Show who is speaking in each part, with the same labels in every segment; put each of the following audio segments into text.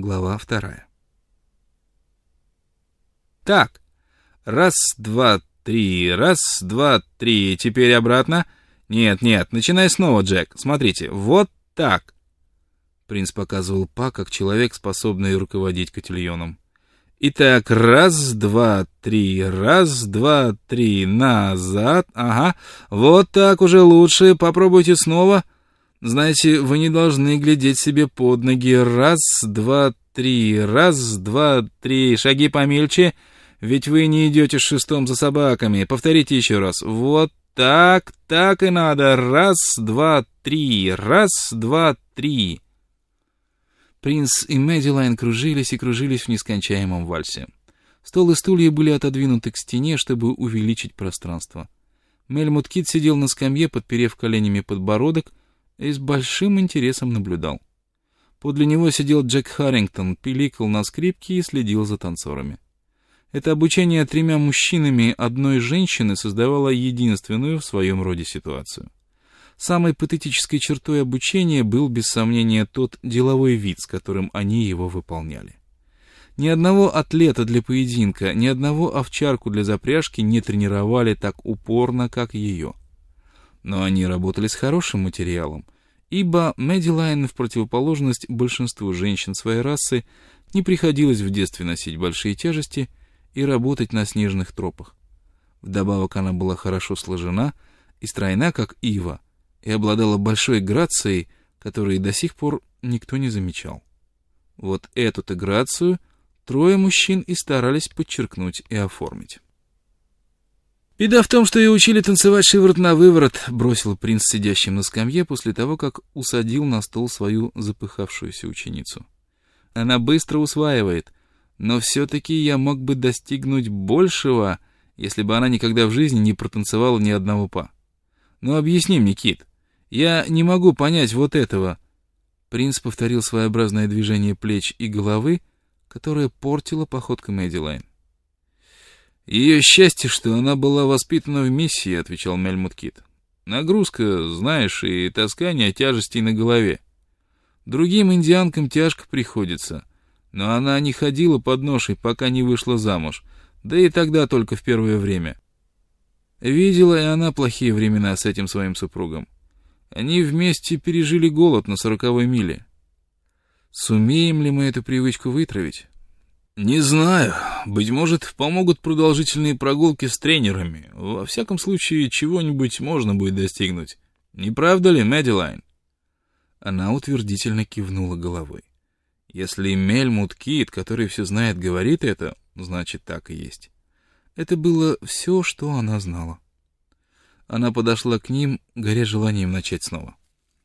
Speaker 1: Глава 2. Так, раз, два, три, раз, два, три, теперь обратно. Нет, начинай снова, Джек. Смотрите, вот так. Принц показывал Па как человек, способный руководить котельоном. Итак, раз, два, три, назад, ага, вот так уже лучше, попробуйте снова. Знаете, вы не должны глядеть себе под ноги. Раз, два, три, шаги помельче, ведь вы не идете с шестом за собаками. Повторите еще раз. Вот так и надо. Раз, два, три. Принц и Мэдилайн кружились и кружились в нескончаемом вальсе. Стол и стулья были отодвинуты к стене, чтобы увеличить пространство. Мельмут Кит сидел на скамье, подперев коленями подбородок, и с большим интересом наблюдал. Подле него сидел Джек Харрингтон, пиликал на скрипке и следил за танцорами. Это обучение 3 мужчинами одной женщины создавало единственную в своем роде ситуацию. Самой патетической чертой обучения был, без сомнения, тот деловой вид, с которым они его выполняли. Ни одного атлета для поединка, ни одного овчарку для запряжки не тренировали так упорно, как ее. Но они работали с хорошим материалом, ибо Мэдилайн, в противоположность большинству женщин своей расы, не приходилось в детстве носить большие тяжести и работать на снежных тропах. Вдобавок она была хорошо сложена и стройна, как ива, и обладала большой грацией, которой до сих пор никто не замечал. Вот эту-то грацию 3 мужчин и старались подчеркнуть и оформить. «Беда в том, что ее учили танцевать шиворот на выворот», — бросил принц сидящим на скамье после того, как усадил на стол свою запыхавшуюся ученицу. «Она быстро усваивает, но все-таки я мог бы достигнуть большего, если бы она никогда в жизни не протанцевала ни одного па. Ну объясни мне, Кит, я не могу понять вот этого». Принц повторил своеобразное движение плеч и головы, которое портило походку Мэдилайн. «Ее счастье, что она была воспитана в миссии», — отвечал Мельмут Кит. «Нагрузка, знаешь, и таскание тяжестей на голове. Другим индианкам тяжко приходится, но она не ходила под ношей, пока не вышла замуж, да и тогда только в первое время. Видела и она плохие времена с этим своим супругом. Они вместе пережили голод на 40-й миле. Сумеем ли мы эту привычку вытравить?» «Не знаю. Быть может, помогут продолжительные прогулки с тренерами. Во всяком случае, чего-нибудь можно будет достигнуть. Не правда ли, Мэдилайн?» Она утвердительно кивнула головой. Если Мельмут Кит, который все знает, говорит это, значит, так и есть. Это было все, что она знала. Она подошла к ним, горя желанием начать снова.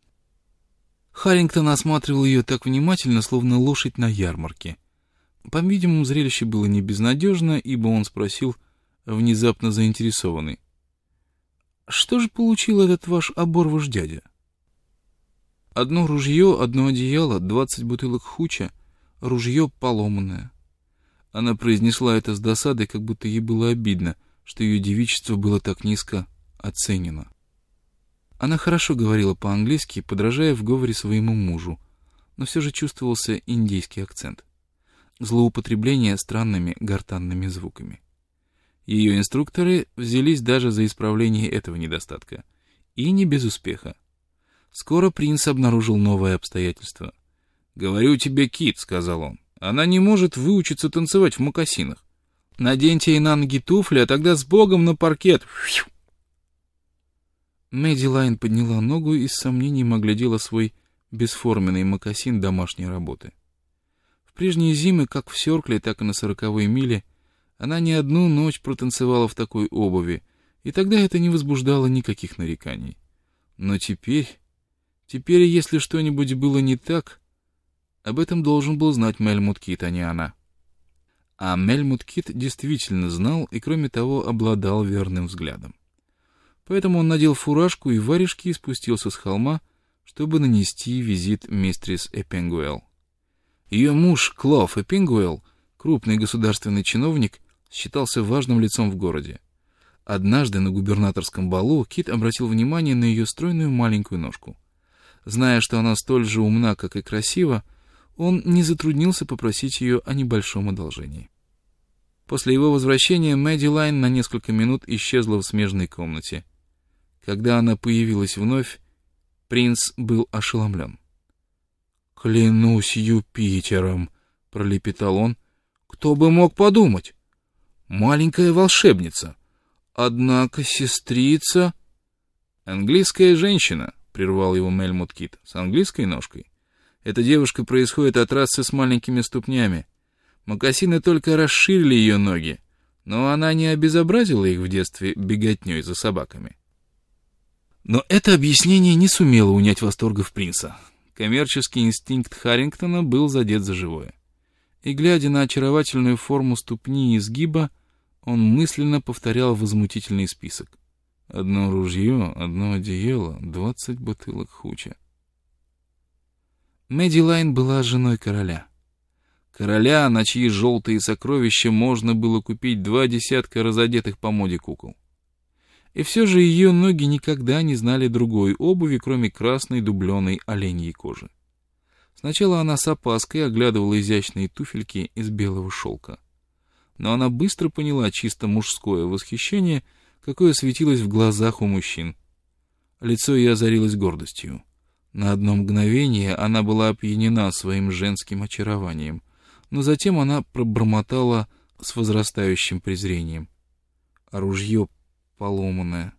Speaker 1: Харрингтон осматривал ее так внимательно, словно лошадь на ярмарке. По-видимому, зрелище было не безнадежно, ибо он спросил, внезапно заинтересованный: «Что же получил этот ваш оборвыш дядя?» «Одно ружье, одно одеяло, 20 бутылок хуча, ружье поломанное». Она произнесла это с досадой, как будто ей было обидно, что ее девичество было так низко оценено. Она хорошо говорила по-английски, подражая в говоре своему мужу, но все же чувствовался индийский акцент. Злоупотребление странными гортанными звуками. Ее инструкторы взялись даже за исправление этого недостатка. И не без успеха. Скоро принц обнаружил новое обстоятельство. «Говорю тебе, Кит», — сказал он, — «она не может выучиться танцевать в мокасинах. Наденьте ей на ноги туфли, а тогда с Богом на паркет». Мэдилайн подняла ногу и с сомнением оглядела свой бесформенный мокасин домашней работы. В прежние зимы, как в Сёркле, так и на 40-й миле, она не одну ночь протанцевала в такой обуви, и тогда это не возбуждало никаких нареканий. Но теперь, если что-нибудь было не так, об этом должен был знать Мельмут Кит, а не она. А Мельмут Кит действительно знал и, кроме того, обладал верным взглядом. Поэтому он надел фуражку и варежки и спустился с холма, чтобы нанести визит мистрис Эппингуэлл. Ее муж Клофф Эппингуэлл, крупный государственный чиновник, считался важным лицом в городе. Однажды на губернаторском балу Кит обратил внимание на ее стройную маленькую ножку. Зная, что она столь же умна, как и красива, он не затруднился попросить ее о небольшом одолжении. После его возвращения Мэдилайн на несколько минут исчезла в смежной комнате. Когда она появилась вновь, принц был ошеломлен. «Клянусь Юпитером!» — пролепетал он. «Кто бы мог подумать? Маленькая волшебница! Однако сестрица...» «Английская женщина», — прервал его Мельмут Кит, — «с английской ножкой. Эта девушка происходит от расы с маленькими ступнями. Мокасины только расширили ее ноги, но она не обезобразила их в детстве беготней за собаками». Но это объяснение не сумело унять восторгов принца. Коммерческий инстинкт Харрингтона был задет за живое. И, глядя на очаровательную форму ступни и изгиба, он мысленно повторял возмутительный список. 1 ружье, 1 одеяло, 20 бутылок хуча. Мэдилайн была женой короля. Короля, на чьи желтые сокровища можно было купить 2 десятка разодетых по моде кукол. И все же ее ноги никогда не знали другой обуви, кроме красной дубленой оленьей кожи. Сначала она с опаской оглядывала изящные туфельки из белого шелка. Но она быстро поняла чисто мужское восхищение, какое светилось в глазах у мужчин. Лицо ее озарилось гордостью. На одно мгновение она была опьянена своим женским очарованием, но затем она пробормотала с возрастающим презрением: «А ружье поломанное».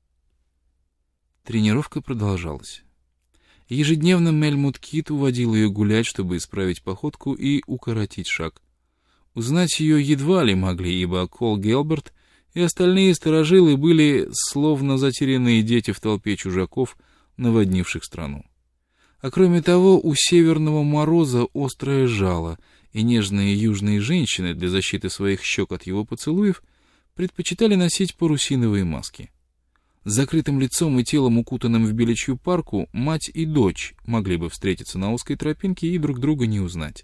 Speaker 1: Тренировка продолжалась. Ежедневно Мельмут Кит уводил ее гулять, чтобы исправить походку и укоротить шаг. Узнать ее едва ли могли, ибо Кол Гелберт и остальные старожилы были словно затерянные дети в толпе чужаков, наводнивших страну. А кроме того, у северного мороза острое жало, и нежные южные женщины для защиты своих щек от его поцелуев предпочитали носить парусиновые маски. С закрытым лицом и телом, укутанным в беличью парку, мать и дочь могли бы встретиться на узкой тропинке и друг друга не узнать.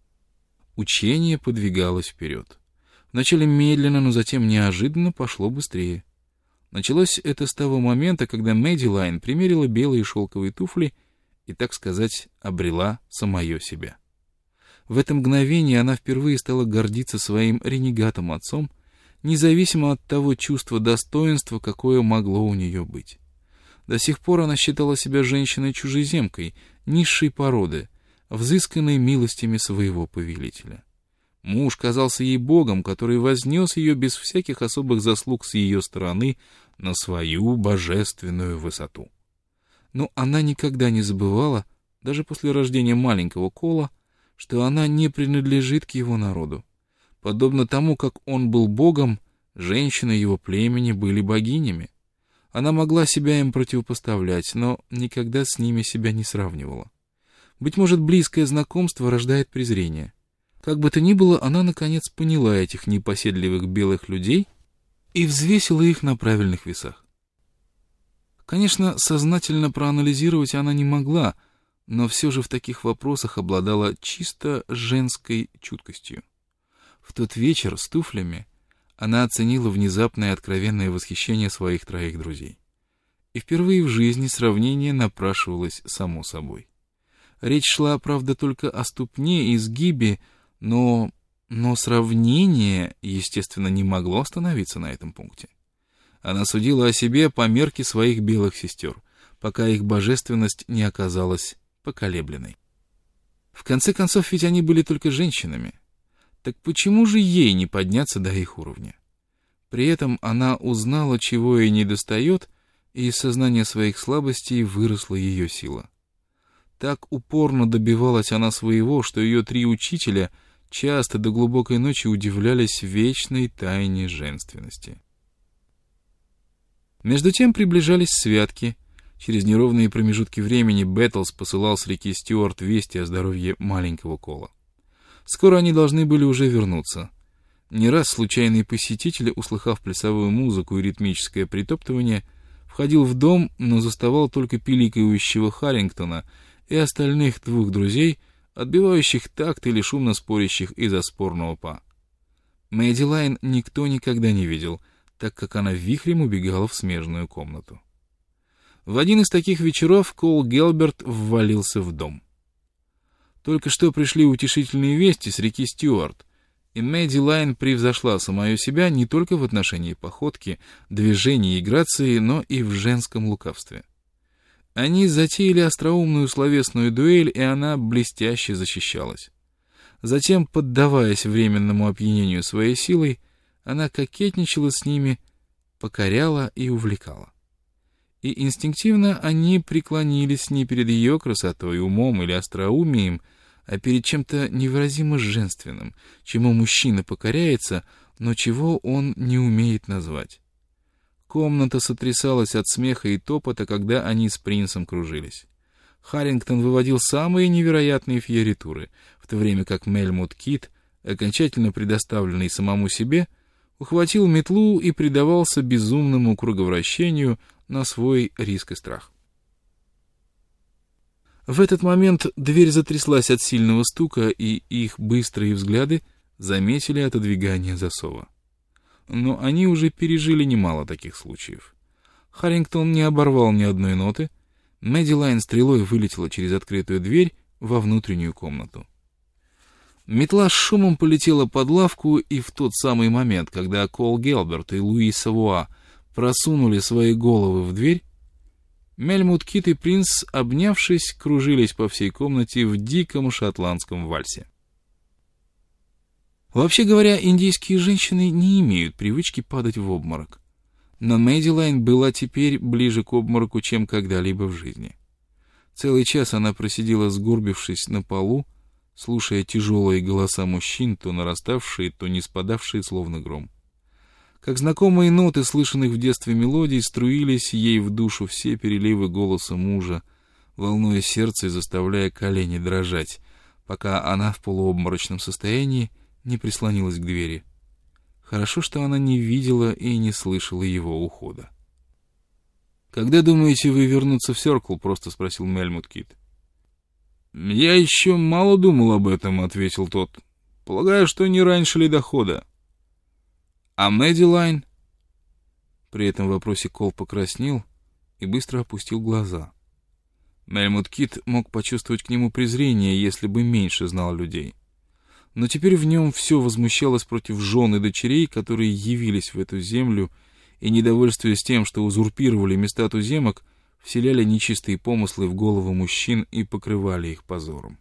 Speaker 1: Учение подвигалось вперед. Вначале медленно, но затем неожиданно пошло быстрее. Началось это с того момента, когда Мэдилайн примерила белые шелковые туфли и, так сказать, обрела самое себя. В это мгновение она впервые стала гордиться своим ренегатом отцом, независимо от того чувства достоинства, какое могло у нее быть. До сих пор она считала себя женщиной-чужеземкой, низшей породы, взысканной милостями своего повелителя. Муж казался ей богом, который вознес ее без всяких особых заслуг с ее стороны на свою божественную высоту. Но она никогда не забывала, даже после рождения маленького Кола, что она не принадлежит к его народу. Подобно тому, как он был богом, женщины его племени были богинями. Она могла себя им противопоставлять, но никогда с ними себя не сравнивала. Быть может, близкое знакомство рождает презрение. Как бы то ни было, она наконец поняла этих непоседливых белых людей и взвесила их на правильных весах. Конечно, сознательно проанализировать она не могла, но все же в таких вопросах обладала чисто женской чуткостью. В тот вечер с туфлями она оценила внезапное откровенное восхищение своих 3 друзей. И впервые в жизни сравнение напрашивалось само собой. Речь шла, правда, только о ступне и изгибе, но сравнение, естественно, не могло остановиться на этом пункте. Она судила о себе по мерке своих белых сестер, пока их божественность не оказалась поколебленной. В конце концов, ведь они были только женщинами. Так почему же ей не подняться до их уровня? При этом она узнала, чего ей недостает, и из сознания своих слабостей выросла ее сила. Так упорно добивалась она своего, что ее 3 учителя часто до глубокой ночи удивлялись вечной тайне женственности. Между тем приближались святки. Через неровные промежутки времени Бэттлс посылал с реки Стюарт вести о здоровье маленького Кола. Скоро они должны были уже вернуться. Не раз случайный посетитель, услыхав плясовую музыку и ритмическое притоптывание, входил в дом, но заставал только пиликающего Харрингтона и остальных 2 друзей, отбивающих такт или шумно спорящих из-за спорного па. Мэдилайн никто никогда не видел, так как она вихрем убегала в смежную комнату. В один из таких вечеров Кол Гелберт ввалился в дом. Только что пришли утешительные вести с реки Стюарт, и Мэдди Лайн превзошла самую себя не только в отношении походки, движений и грации, но и в женском лукавстве. Они затеяли остроумную словесную дуэль, и она блестяще защищалась. Затем, поддаваясь временному опьянению своей силой, она кокетничала с ними, покоряла и увлекала. И инстинктивно они преклонились не перед ее красотой, умом или остроумием, а перед чем-то невыразимо женственным, чему мужчина покоряется, но чего он не умеет назвать. Комната сотрясалась от смеха и топота, когда они с принцем кружились. Харрингтон выводил самые невероятные фьоритуры, в то время как Мельмут Кит, окончательно предоставленный самому себе, ухватил метлу и предавался безумному круговращению на свой риск и страх. В этот момент дверь затряслась от сильного стука, и их быстрые взгляды заметили отодвигание засова. Но они уже пережили немало таких случаев. Харрингтон не оборвал ни одной ноты. Мэдди Лайн стрелой вылетела через открытую дверь во внутреннюю комнату. Метла с шумом полетела под лавку, и в тот самый момент, когда Кол Гелберт и Луи Савуа просунули свои головы в дверь, Мельмут Кит и принц, обнявшись, кружились по всей комнате в диком шотландском вальсе. Вообще говоря, индийские женщины не имеют привычки падать в обморок. Но Мэдди Лайн была теперь ближе к обмороку, чем когда-либо в жизни. Целый час она просидела, сгорбившись на полу, слушая тяжелые голоса мужчин, то нараставшие, то не спадавшие, словно гром. Как знакомые ноты, слышанных в детстве мелодий, струились ей в душу все переливы голоса мужа, волнуя сердце и заставляя колени дрожать, пока она в полуобморочном состоянии не прислонилась к двери. Хорошо, что она не видела и не слышала его ухода. «Когда думаете вы вернуться в Сёркл?» — просто спросил Мельмут Кит. «Я еще мало думал об этом», — ответил тот. «Полагаю, что не раньше ледохода». «А Мэдди Лайн?» При этом вопросе Кол покраснел и быстро опустил глаза. Мельмут Кит мог почувствовать к нему презрение, если бы меньше знал людей. Но теперь в нем все возмущалось против жен и дочерей, которые явились в эту землю, и, недовольствуясь тем, что узурпировали места туземок, вселяли нечистые помыслы в головы мужчин и покрывали их позором.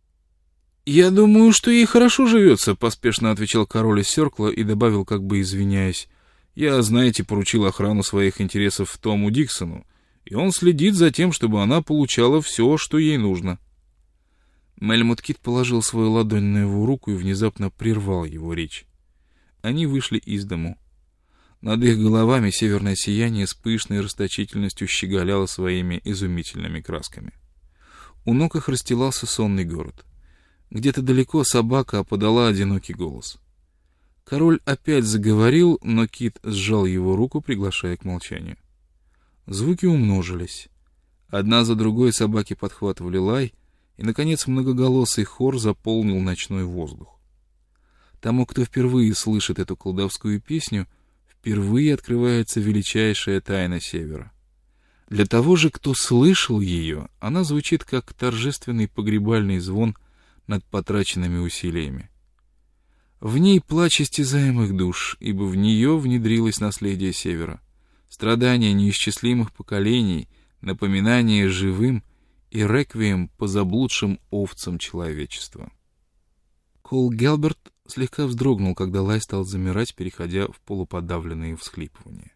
Speaker 1: «Я думаю, что ей хорошо живется», — поспешно отвечал король из Сёркла и добавил, как бы извиняясь. «Я, знаете, поручил охрану своих интересов Тому Диксону, и он следит за тем, чтобы она получала все, что ей нужно». Мельмут Кит положил свою ладонь на его руку и внезапно прервал его речь. Они вышли из дому. Над их головами северное сияние с пышной расточительностью щеголяло своими изумительными красками. У ног их расстилался сонный город. Где-то далеко собака подала одинокий голос. Король опять заговорил, но Кит сжал его руку, приглашая к молчанию. Звуки умножились. Одна за другой собаки подхватывали лай, и, наконец, многоголосый хор заполнил ночной воздух. Тому, кто впервые слышит эту колдовскую песню, впервые открывается величайшая тайна Севера. Для того же, кто слышал ее, она звучит как торжественный погребальный звон над потраченными усилиями. В ней плач истязаемых душ, ибо в нее внедрилось наследие Севера, страдания неисчислимых поколений, напоминание живым и реквием по заблудшим овцам человечества. Кол Гелберт слегка вздрогнул, когда лай стал замирать, переходя в полуподавленные всхлипывания.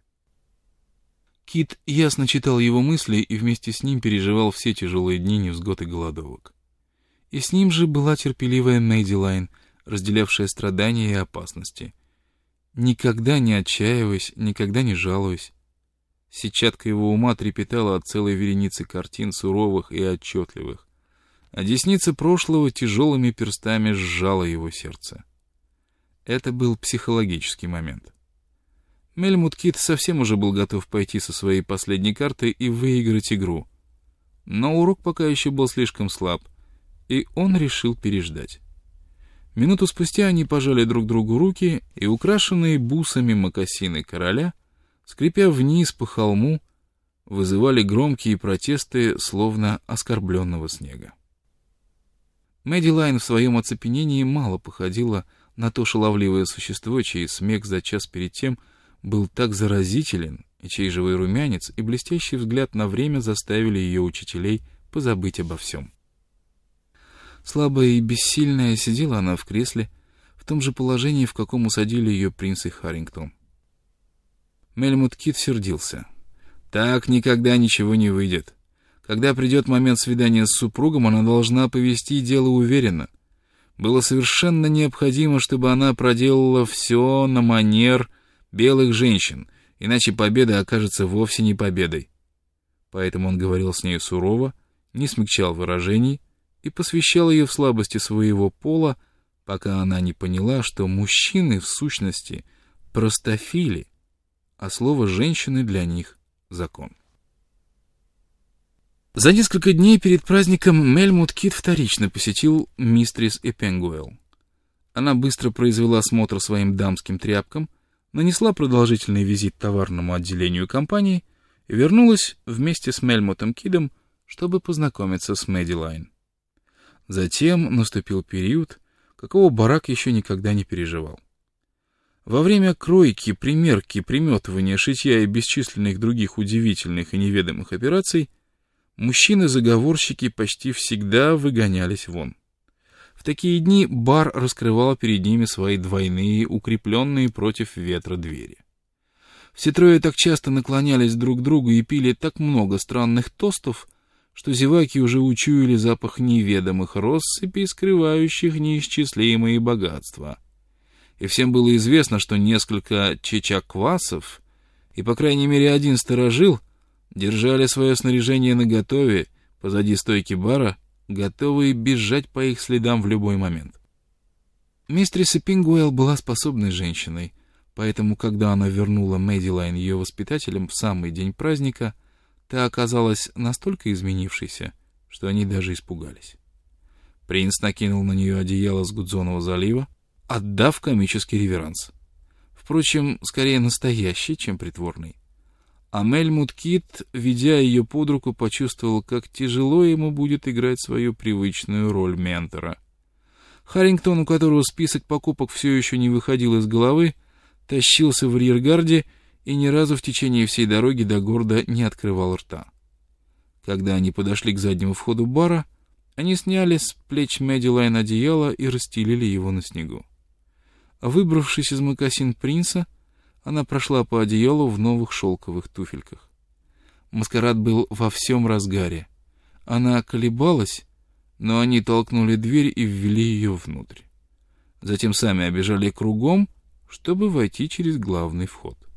Speaker 1: Кит ясно читал его мысли и вместе с ним переживал все тяжелые дни невзгод и голодовок. И с ним же была терпеливая Мэдди Лайн, разделявшая страдания и опасности. Никогда не отчаиваясь, никогда не жалуясь. Сетчатка его ума трепетала от целой вереницы картин суровых и отчетливых, а десница прошлого тяжелыми перстами сжала его сердце. Это был психологический момент. Мельмут Кит совсем уже был готов пойти со своей последней картой и выиграть игру. Но урок пока еще был слишком слаб, и он решил переждать. Минуту спустя они пожали друг другу руки, и украшенные бусами мокасины короля, скрипя вниз по холму, вызывали громкие протесты, словно оскорбленного снега. Мэдилайн в своем оцепенении мало походила на то шаловливое существо, чей смех за час перед тем был так заразителен, и чей живой румянец и блестящий взгляд на время заставили ее учителей позабыть обо всем. Слабая и бессильная сидела она в кресле, в том же положении, в каком усадили ее принц и Харрингтон. Мельмут Кид сердился. Так никогда ничего не выйдет. Когда придет момент свидания с супругом, она должна повести дело уверенно. Было совершенно необходимо, чтобы она проделала все на манер белых женщин, иначе победа окажется вовсе не победой. Поэтому он говорил с ней сурово, не смягчал выражений и посвящал ее в слабости своего пола, пока она не поняла, что мужчины в сущности простофили, а слово «женщины» для них — закон. За несколько дней перед праздником Мельмут Кид вторично посетил мистрис Эппингуэлл. Она быстро произвела осмотр своим дамским тряпкам, нанесла продолжительный визит товарному отделению компании и вернулась вместе с Мельмутом Кидом, чтобы познакомиться с Мэдилайн. Затем наступил период, какого барак еще никогда не переживал. Во время кройки, примерки, приметывания, шитья и бесчисленных других удивительных и неведомых операций мужчины-заговорщики почти всегда выгонялись вон. В такие дни бар раскрывал перед ними свои двойные, укрепленные против ветра двери. Все трое так часто наклонялись друг к другу и пили так много странных тостов, что зеваки уже учуяли запах неведомых россыпей, скрывающих неисчислимые богатства. И всем было известно, что несколько чечаквасов и, по крайней мере, один сторожил держали свое снаряжение наготове позади стойки бара, готовые бежать по их следам в любой момент. Мистрис Эппингуэлл была способной женщиной, поэтому, когда она вернула Мэдилайн ее воспитателям в самый день праздника, та оказалась настолько изменившейся, что они даже испугались. Принц накинул на нее одеяло с Гудзонова залива, отдав комический реверанс. Впрочем, скорее настоящий, чем притворный. А Мельмут Кид, ведя ее под руку, почувствовал, как тяжело ему будет играть свою привычную роль ментора. Харрингтон, у которого список покупок все еще не выходил из головы, тащился в арьергарде и ни разу в течение всей дороги до города не открывал рта. Когда они подошли к заднему входу бара, они сняли с плеч Мэдилайн одеяло и расстелили его на снегу. Выбравшись из мокасин принца, она прошла по одеялу в новых шелковых туфельках. Маскарад был во всем разгаре. Она колебалась, но они толкнули дверь и ввели ее внутрь. Затем сами обежали кругом, чтобы войти через главный вход.